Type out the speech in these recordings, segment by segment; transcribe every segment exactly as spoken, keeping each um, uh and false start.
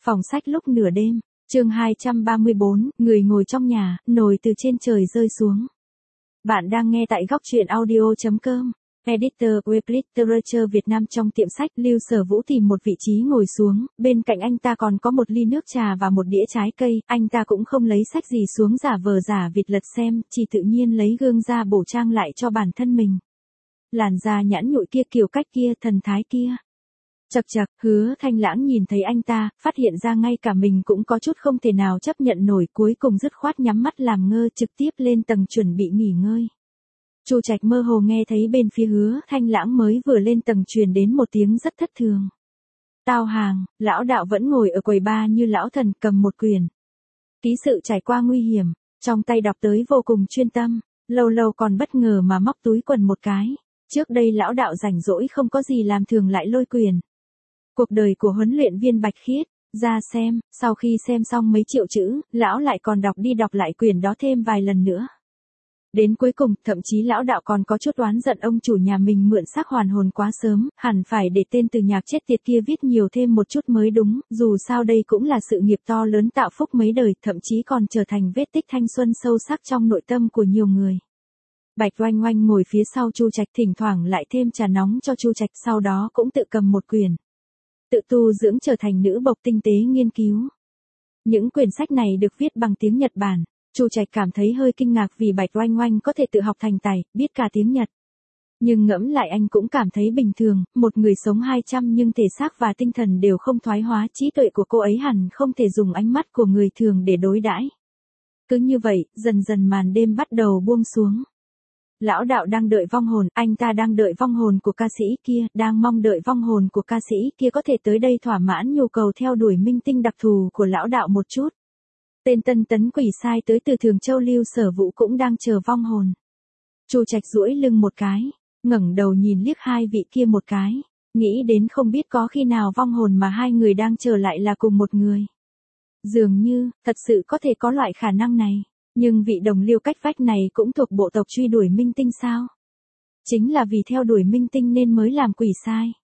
Phòng sách lúc nửa đêm, chương hai trăm ba mươi bốn, người ngồi trong nhà, nồi từ trên trời rơi xuống. Bạn đang nghe tại góc truyện audio chấm com. Editor Web Literature Việt Nam. Trong tiệm sách, Lưu Sở Vũ tìm một vị trí ngồi xuống, bên cạnh anh ta còn có một ly nước trà và một đĩa trái cây, anh ta cũng không lấy sách gì xuống giả vờ giả vịt lật xem, chỉ tự nhiên lấy gương ra bổ trang lại cho bản thân mình. Làn da nhẵn nhụi kia, kiểu cách kia, thần thái kia. Chậc chậc, Hứa Thanh Lãng nhìn thấy anh ta, phát hiện ra ngay cả mình cũng có chút không thể nào chấp nhận nổi, cuối cùng dứt khoát nhắm mắt làm ngơ, trực tiếp lên tầng chuẩn bị nghỉ ngơi. Chu Trạch mơ hồ nghe thấy bên phía Hứa Thanh Lãng mới vừa lên tầng truyền đến một tiếng rất thất thường. Tao hàng, lão đạo vẫn ngồi ở quầy bar như lão thần, cầm một quyển ký sự trải qua nguy hiểm, trong tay đọc tới vô cùng chuyên tâm, lâu lâu còn bất ngờ mà móc túi quần một cái. Trước đây lão đạo rảnh rỗi không có gì làm thường lại lôi quyển Cuộc đời của huấn luyện viên Bạch Khiết ra xem, sau khi xem xong mấy triệu chữ, lão lại còn đọc đi đọc lại quyển đó thêm vài lần nữa. Đến cuối cùng, thậm chí lão đạo còn có chút oán giận ông chủ nhà mình mượn xác hoàn hồn quá sớm, hẳn phải để tên từ nhạc chết tiệt kia viết nhiều thêm một chút mới đúng, dù sao đây cũng là sự nghiệp to lớn tạo phúc mấy đời, thậm chí còn trở thành vết tích thanh xuân sâu sắc trong nội tâm của nhiều người. Bạch Oanh Oanh ngồi phía sau Chu Trạch, thỉnh thoảng lại thêm trà nóng cho Chu Trạch, sau đó cũng tự cầm một quyển tự tu dưỡng trở thành nữ bộc tinh tế nghiên cứu. Những quyển sách này được viết bằng tiếng Nhật Bản. Chu Trạch cảm thấy hơi kinh ngạc vì Bạch Oanh Oanh có thể tự học thành tài, biết cả tiếng Nhật. Nhưng ngẫm lại anh cũng cảm thấy bình thường, một người sống hai trăm nhưng thể xác và tinh thần đều không thoái hóa, trí tuệ của cô ấy hẳn không thể dùng ánh mắt của người thường để đối đãi. Cứ như vậy, dần dần màn đêm bắt đầu buông xuống. Lão đạo đang đợi vong hồn, anh ta đang đợi vong hồn của ca sĩ kia, đang mong đợi vong hồn của ca sĩ kia có thể tới đây thỏa mãn nhu cầu theo đuổi minh tinh đặc thù của lão đạo một chút. Tên tân tấn quỷ sai tới từ Thường Châu Lưu Sở Vũ cũng đang chờ vong hồn. Chu Trạch duỗi lưng một cái, ngẩng đầu nhìn liếc hai vị kia một cái, nghĩ đến không biết có khi nào vong hồn mà hai người đang chờ lại là cùng một người. Dường như, thật sự có thể có loại khả năng này. Nhưng vị đồng liêu cách vách này cũng thuộc bộ tộc truy đuổi minh tinh sao? Chính là vì theo đuổi minh tinh nên mới làm quỷ sai.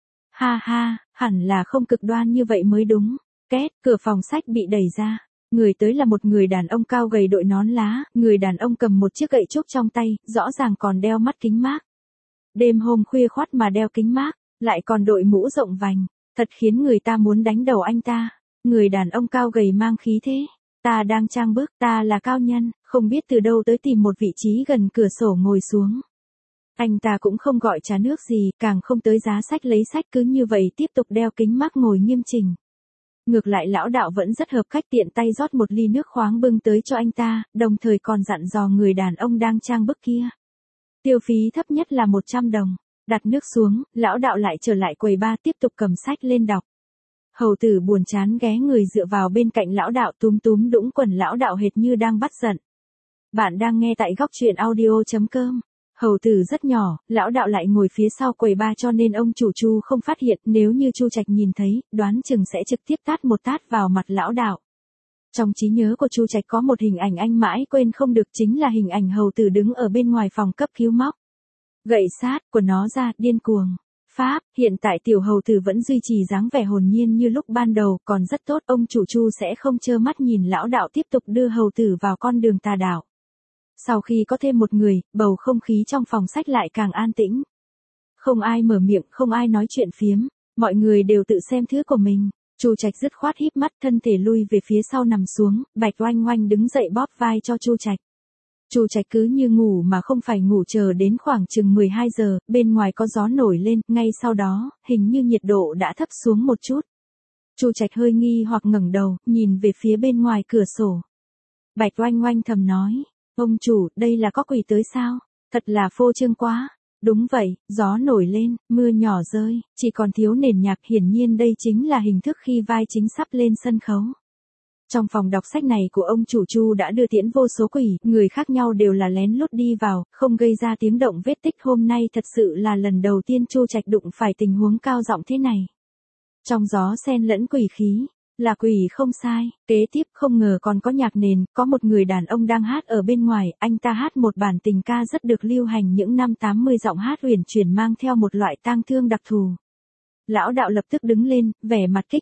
Ha ha, hẳn là không cực đoan như vậy mới đúng. Két, cửa phòng sách bị đẩy ra. Người tới là một người đàn ông cao gầy đội nón lá, người đàn ông cầm một chiếc gậy trúc trong tay, rõ ràng còn đeo mắt kính mác. Đêm hôm khuya khoắt mà đeo kính mác, lại còn đội mũ rộng vành, thật khiến người ta muốn đánh đầu anh ta. Người đàn ông cao gầy mang khí thế. Ta đang trang bước, ta là cao nhân, không biết từ đâu tới tìm một vị trí gần cửa sổ ngồi xuống. Anh ta cũng không gọi trà nước gì, càng không tới giá sách lấy sách, cứ như vậy tiếp tục đeo kính mác ngồi nghiêm chỉnh. Ngược lại lão đạo vẫn rất hợp khách, tiện tay rót một ly nước khoáng bưng tới cho anh ta, đồng thời còn dặn dò người đàn ông đang trang bức kia. Tiêu phí thấp nhất là một trăm đồng, đặt nước xuống, lão đạo lại trở lại quầy bar tiếp tục cầm sách lên đọc. Hầu tử buồn chán ghé người dựa vào bên cạnh lão đạo, túm túm đũng quần lão đạo hệt như đang bắt giận. Bạn đang nghe tại góc truyện audio chấm com. Hầu tử rất nhỏ, lão đạo lại ngồi phía sau quầy bar cho nên ông chủ Chu không phát hiện, nếu như Chu Trạch nhìn thấy, đoán chừng sẽ trực tiếp tát một tát vào mặt lão đạo. Trong trí nhớ của Chu Trạch có một hình ảnh anh mãi quên không được, chính là hình ảnh hầu tử đứng ở bên ngoài phòng cấp cứu móc gậy sát của nó ra, điên cuồng. Pháp, hiện tại tiểu hầu tử vẫn duy trì dáng vẻ hồn nhiên như lúc ban đầu, còn rất tốt, ông chủ Chu sẽ không trơ mắt nhìn lão đạo tiếp tục đưa hầu tử vào con đường tà đạo. Sau khi có thêm một người, bầu không khí trong phòng sách lại càng an tĩnh. Không ai mở miệng, không ai nói chuyện phiếm, mọi người đều tự xem thứ của mình. Chu Trạch dứt khoát híp mắt, thân thể lui về phía sau nằm xuống, Bạch Oanh Oanh đứng dậy bóp vai cho Chu Trạch. Chu Trạch cứ như ngủ mà không phải ngủ, chờ đến khoảng chừng mười hai giờ, bên ngoài có gió nổi lên, ngay sau đó, hình như nhiệt độ đã thấp xuống một chút. Chu Trạch hơi nghi hoặc ngẩng đầu, nhìn về phía bên ngoài cửa sổ. Bạch Oanh Oanh thầm nói, ông chủ, đây là có quỷ tới sao? Thật là phô trương quá. Đúng vậy, gió nổi lên, mưa nhỏ rơi, chỉ còn thiếu nền nhạc, hiển nhiên đây chính là hình thức khi vai chính sắp lên sân khấu. Trong phòng đọc sách này của ông chủ Chu đã đưa tiễn vô số quỷ, người khác nhau đều là lén lút đi vào, không gây ra tiếng động vết tích. Hôm nay thật sự là lần đầu tiên Chu Trạch đụng phải tình huống cao giọng thế này. Trong gió xen lẫn quỷ khí, là quỷ không sai. Kế tiếp không ngờ còn có nhạc nền, có một người đàn ông đang hát ở bên ngoài, anh ta hát một bản tình ca rất được lưu hành những năm tám mươi, giọng hát uyển chuyển mang theo một loại tang thương đặc thù. Lão đạo lập tức đứng lên, vẻ mặt kích động.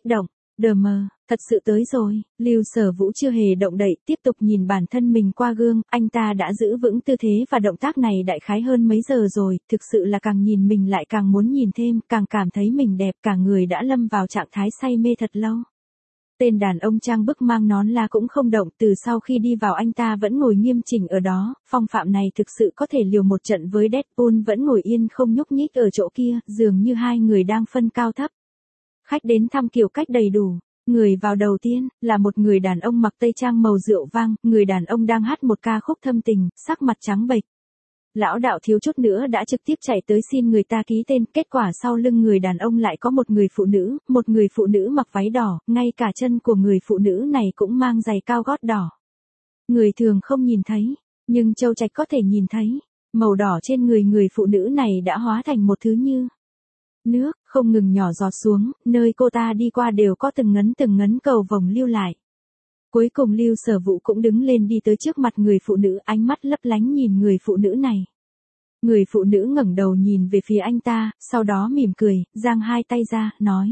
Đờ mờ, thật sự tới rồi, Lưu Sở Vũ chưa hề động đậy, tiếp tục nhìn bản thân mình qua gương, anh ta đã giữ vững tư thế và động tác này đại khái hơn mấy giờ rồi, thực sự là càng nhìn mình lại càng muốn nhìn thêm, càng cảm thấy mình đẹp, cả người đã lâm vào trạng thái say mê thật lâu. Tên đàn ông trang bức mang nón lá cũng không động, từ sau khi đi vào anh ta vẫn ngồi nghiêm chỉnh ở đó, phong phạm này thực sự có thể liều một trận với Deadpool, vẫn ngồi yên không nhúc nhích ở chỗ kia, dường như hai người đang phân cao thấp. Khách đến thăm kiểu cách đầy đủ. Người vào đầu tiên, là một người đàn ông mặc tây trang màu rượu vang, người đàn ông đang hát một ca khúc thâm tình, sắc mặt trắng bệch. Lão đạo thiếu chút nữa đã trực tiếp chạy tới xin người ta ký tên, kết quả sau lưng người đàn ông lại có một người phụ nữ, một người phụ nữ mặc váy đỏ, ngay cả chân của người phụ nữ này cũng mang giày cao gót đỏ. Người thường không nhìn thấy, nhưng Châu Trạch có thể nhìn thấy, màu đỏ trên người người phụ nữ này đã hóa thành một thứ như nước, không ngừng nhỏ giọt xuống, nơi cô ta đi qua đều có từng ngấn từng ngấn cầu vồng lưu lại. Cuối cùng Lưu Sở Vũ cũng đứng lên đi tới trước mặt người phụ nữ, ánh mắt lấp lánh nhìn người phụ nữ này. Người phụ nữ ngẩng đầu nhìn về phía anh ta, sau đó mỉm cười, giang hai tay ra, nói.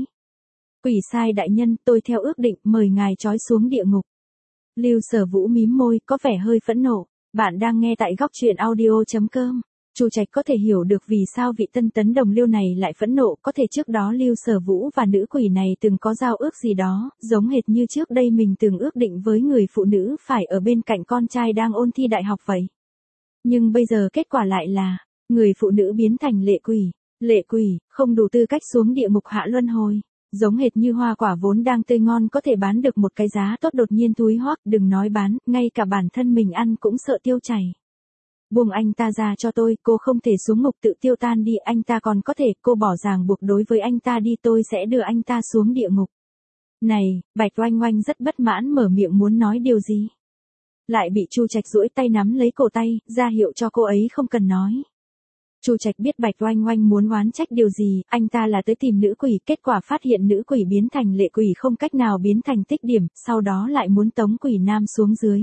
Quỷ sai đại nhân, tôi theo ước định, mời ngài trói xuống địa ngục. Lưu Sở Vũ mím môi, có vẻ hơi phẫn nộ. Bạn đang nghe tại góc truyện audio chấm com. Chu Trạch có thể hiểu được vì sao vị tân tấn đồng Lưu này lại phẫn nộ, có thể trước đó Lưu Sở Vũ và nữ quỷ này từng có giao ước gì đó, giống hệt như trước đây mình từng ước định với người phụ nữ phải ở bên cạnh con trai đang ôn thi đại học vậy. Nhưng bây giờ kết quả lại là, người phụ nữ biến thành lệ quỷ, lệ quỷ, không đủ tư cách xuống địa ngục hạ luân hồi. Giống hệt như hoa quả vốn đang tươi ngon có thể bán được một cái giá tốt đột nhiên thúi hoắc, đừng nói bán, ngay cả bản thân mình ăn cũng sợ tiêu chảy. Buông anh ta ra cho tôi, cô không thể xuống ngục tự tiêu tan đi, anh ta còn có thể, cô bỏ ràng buộc đối với anh ta đi, tôi sẽ đưa anh ta xuống địa ngục. Này, Bạch Oanh Oanh rất bất mãn mở miệng muốn nói điều gì. Lại bị Chu Trạch duỗi tay nắm lấy cổ tay, ra hiệu cho cô ấy không cần nói. Chu Trạch biết Bạch Oanh Oanh muốn oán trách điều gì, anh ta là tới tìm nữ quỷ, kết quả phát hiện nữ quỷ biến thành lệ quỷ không cách nào biến thành tích điểm, sau đó lại muốn tống quỷ nam xuống dưới.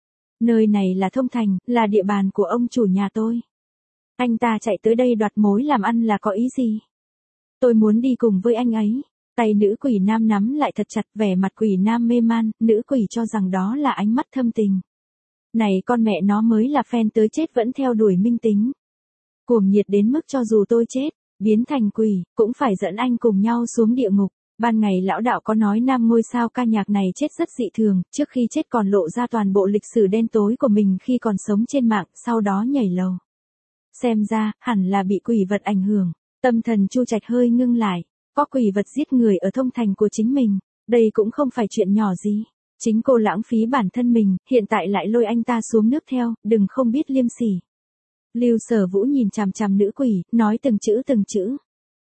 Nơi này là Thông Thành, là địa bàn của ông chủ nhà tôi. Anh ta chạy tới đây đoạt mối làm ăn là có ý gì? Tôi muốn đi cùng với anh ấy. Tay nữ quỷ nam nắm lại thật chặt, vẻ mặt quỷ nam mê man, nữ quỷ cho rằng đó là ánh mắt thâm tình. Này con mẹ nó mới là fan tới chết vẫn theo đuổi minh tính. Cuồng nhiệt đến mức cho dù tôi chết, biến thành quỷ, cũng phải dẫn anh cùng nhau xuống địa ngục. Ban ngày lão đạo có nói nam ngôi sao ca nhạc này chết rất dị thường, trước khi chết còn lộ ra toàn bộ lịch sử đen tối của mình khi còn sống trên mạng, sau đó nhảy lầu. Xem ra, hẳn là bị quỷ vật ảnh hưởng, tâm thần Chu Trạch hơi ngưng lại, có quỷ vật giết người ở Thông Thành của chính mình, đây cũng không phải chuyện nhỏ gì. Chính cô lãng phí bản thân mình, hiện tại lại lôi anh ta xuống nước theo, đừng không biết liêm sỉ. Lưu Sở Vũ nhìn chằm chằm nữ quỷ, nói từng chữ từng chữ.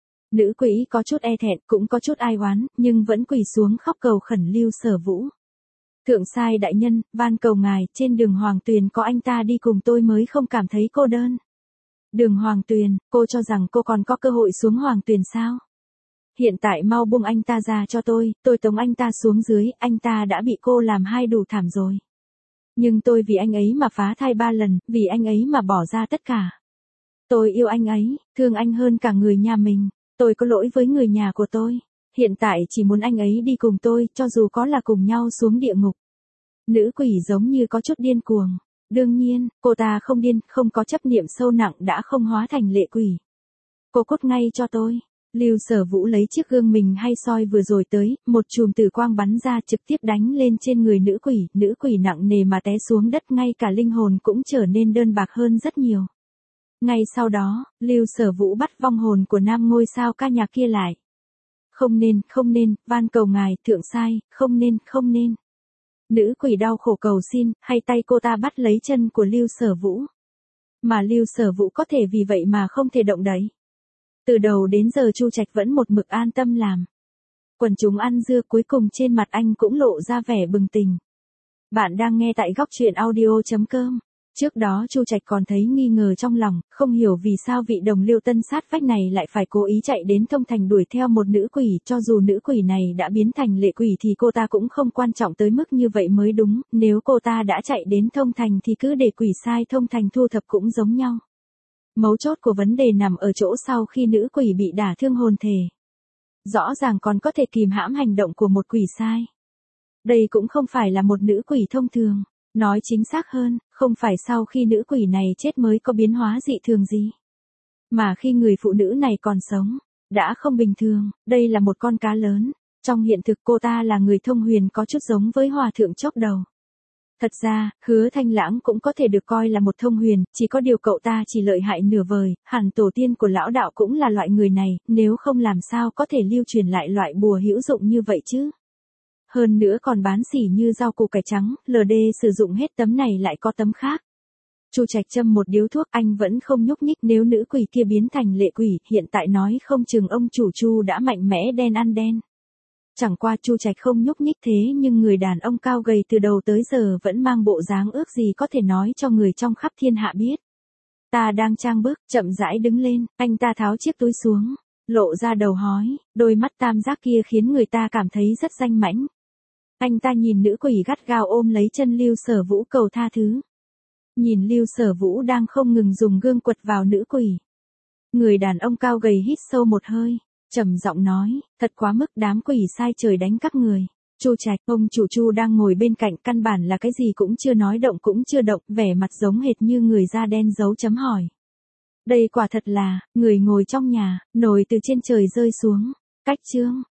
Nữ quỷ có chút e thẹn, cũng có chút ai oán, nhưng vẫn quỳ xuống khóc cầu khẩn Lưu Sở Vũ. Thượng sai đại nhân, van cầu ngài, trên đường Hoàng Tuyền có anh ta đi cùng tôi mới không cảm thấy cô đơn. Đường Hoàng Tuyền, cô cho rằng cô còn có cơ hội xuống Hoàng Tuyền sao? Hiện tại mau buông anh ta ra cho tôi, tôi tống anh ta xuống dưới, anh ta đã bị cô làm hai đủ thảm rồi. Nhưng tôi vì anh ấy mà phá thai ba lần, vì anh ấy mà bỏ ra tất cả. Tôi yêu anh ấy, thương anh hơn cả người nhà mình. Tôi có lỗi với người nhà của tôi. Hiện tại chỉ muốn anh ấy đi cùng tôi, cho dù có là cùng nhau xuống địa ngục. Nữ quỷ giống như có chút điên cuồng. Đương nhiên, cô ta không điên, không có chấp niệm sâu nặng đã không hóa thành lệ quỷ. Cô cút ngay cho tôi. Lưu Sở Vũ lấy chiếc gương mình hay soi vừa rồi tới, một chùm tử quang bắn ra trực tiếp đánh lên trên người nữ quỷ, nữ quỷ nặng nề mà té xuống đất, ngay cả linh hồn cũng trở nên đơn bạc hơn rất nhiều. Ngay sau đó, Lưu Sở Vũ bắt vong hồn của nam ngôi sao ca nhạc kia lại. Không nên, không nên, van cầu ngài, thượng sai, không nên, không nên. Nữ quỷ đau khổ cầu xin, hay tay cô ta bắt lấy chân của Lưu Sở Vũ. Mà Lưu Sở Vũ có thể vì vậy mà không thể động đậy. Từ đầu đến giờ Chu Trạch vẫn một mực an tâm làm. Quần chúng ăn dưa, cuối cùng trên mặt anh cũng lộ ra vẻ bừng tỉnh. Bạn đang nghe tại góc truyện audio chấm com. Trước đó Chu Trạch còn thấy nghi ngờ trong lòng, không hiểu vì sao vị đồng Liêu tân sát vách này lại phải cố ý chạy đến Thông Thành đuổi theo một nữ quỷ, cho dù nữ quỷ này đã biến thành lệ quỷ thì cô ta cũng không quan trọng tới mức như vậy mới đúng, nếu cô ta đã chạy đến Thông Thành thì cứ để quỷ sai Thông Thành thu thập cũng giống nhau. Mấu chốt của vấn đề nằm ở chỗ sau khi nữ quỷ bị đả thương hồn thể. Rõ ràng còn có thể kìm hãm hành động của một quỷ sai. Đây cũng không phải là một nữ quỷ thông thường. Nói chính xác hơn, không phải sau khi nữ quỷ này chết mới có biến hóa dị thường gì. Mà khi người phụ nữ này còn sống, đã không bình thường, đây là một con cá lớn. Trong hiện thực cô ta là người thông huyền có chút giống với hòa thượng chốc đầu. Thật ra, Hứa Thanh Lãng cũng có thể được coi là một thông huyền, chỉ có điều cậu ta chỉ lợi hại nửa vời, hẳn tổ tiên của lão đạo cũng là loại người này, nếu không làm sao có thể lưu truyền lại loại bùa hữu dụng như vậy chứ. Hơn nữa còn bán xỉ như rau củ cải trắng, lờ đê sử dụng hết tấm này lại có tấm khác. Chu Trạch châm một điếu thuốc, anh vẫn không nhúc nhích. Nếu nữ quỷ kia biến thành lệ quỷ, hiện tại nói không chừng ông chủ Chu đã mạnh mẽ đen ăn đen. Chẳng qua Chu Trạch không nhúc nhích thế nhưng người đàn ông cao gầy từ đầu tới giờ vẫn mang bộ dáng ước gì có thể nói cho người trong khắp thiên hạ biết. Ta đang trang bước, chậm rãi đứng lên, anh ta tháo chiếc túi xuống, lộ ra đầu hói, đôi mắt tam giác kia khiến người ta cảm thấy rất danh mãnh. Anh ta nhìn nữ quỷ gắt gao ôm lấy chân Lưu Sở Vũ cầu tha thứ. Nhìn Lưu Sở Vũ đang không ngừng dùng gương quật vào nữ quỷ. Người đàn ông cao gầy hít sâu một hơi, trầm giọng nói, thật quá mức, đám quỷ sai trời đánh các người. Chu Trạch, ông chủ Chu đang ngồi bên cạnh, căn bản là cái gì cũng chưa nói, động cũng chưa động, vẻ mặt giống hệt như người da đen dấu chấm hỏi. Đây quả thật là, người ngồi trong nhà, nồi từ trên trời rơi xuống. Cách chương